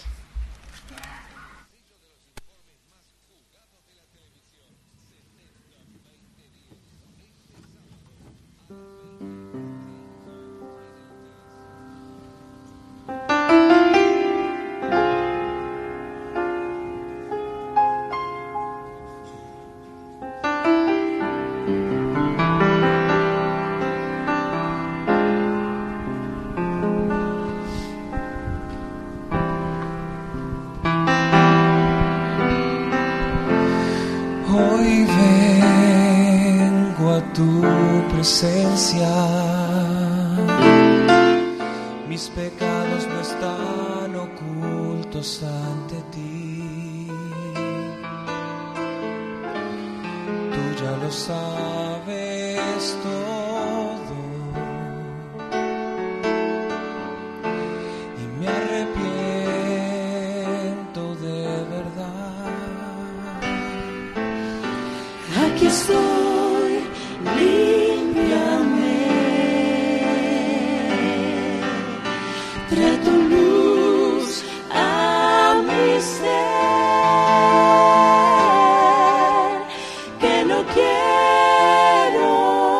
Mis pecados no están ocultos ante ti. Tú ya lo sabes todo y me arrepiento de verdad. Aquí estoy, límpiame. Trae tu luz a mi ser, que no quiero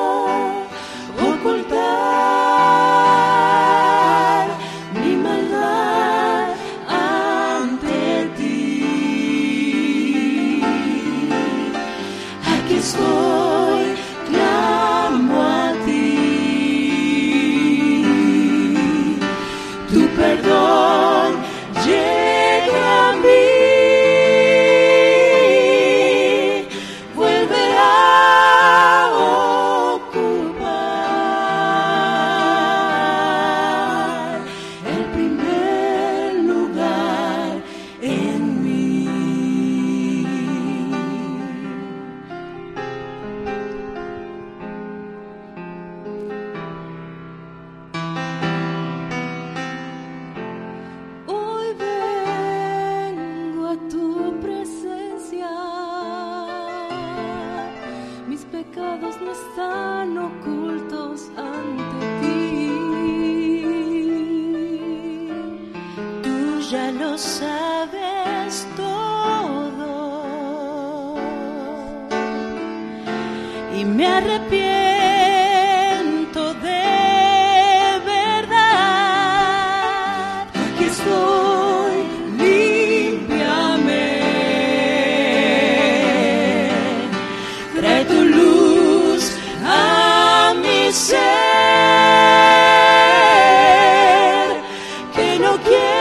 ocultar mi maldad ante ti. Aquí estoy, clamo a ti. Tu perdón lo sabes todo y me arrepiento de verdad. Aquí estoy, límpiame, trae tu luz a mi ser, que no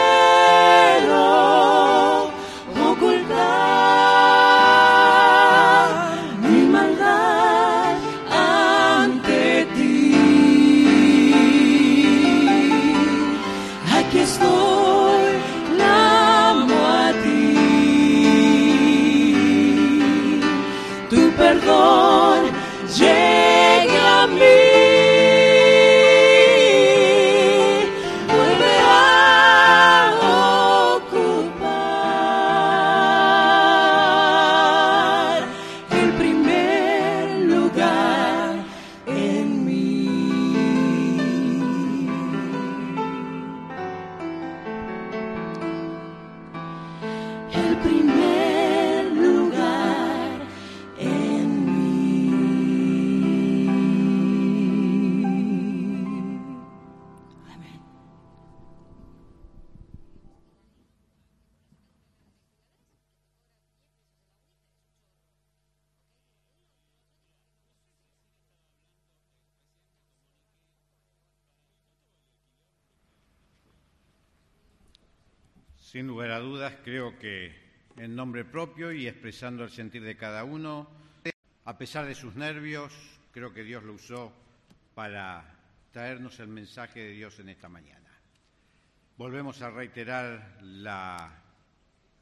quiero ocultar mi maldad ante ti. Aquí estoy, clamo a ti, tu perdón llegue a mí. Vuelve a ocupar el primer lugar en mí. El primer lugar en mí. Amén. Sin lugar a dudas, creo que en nombre propio y expresando el sentir de cada uno, a pesar de sus nervios, creo que Dios lo usó para traernos el mensaje de Dios en esta mañana. Volvemos a reiterar la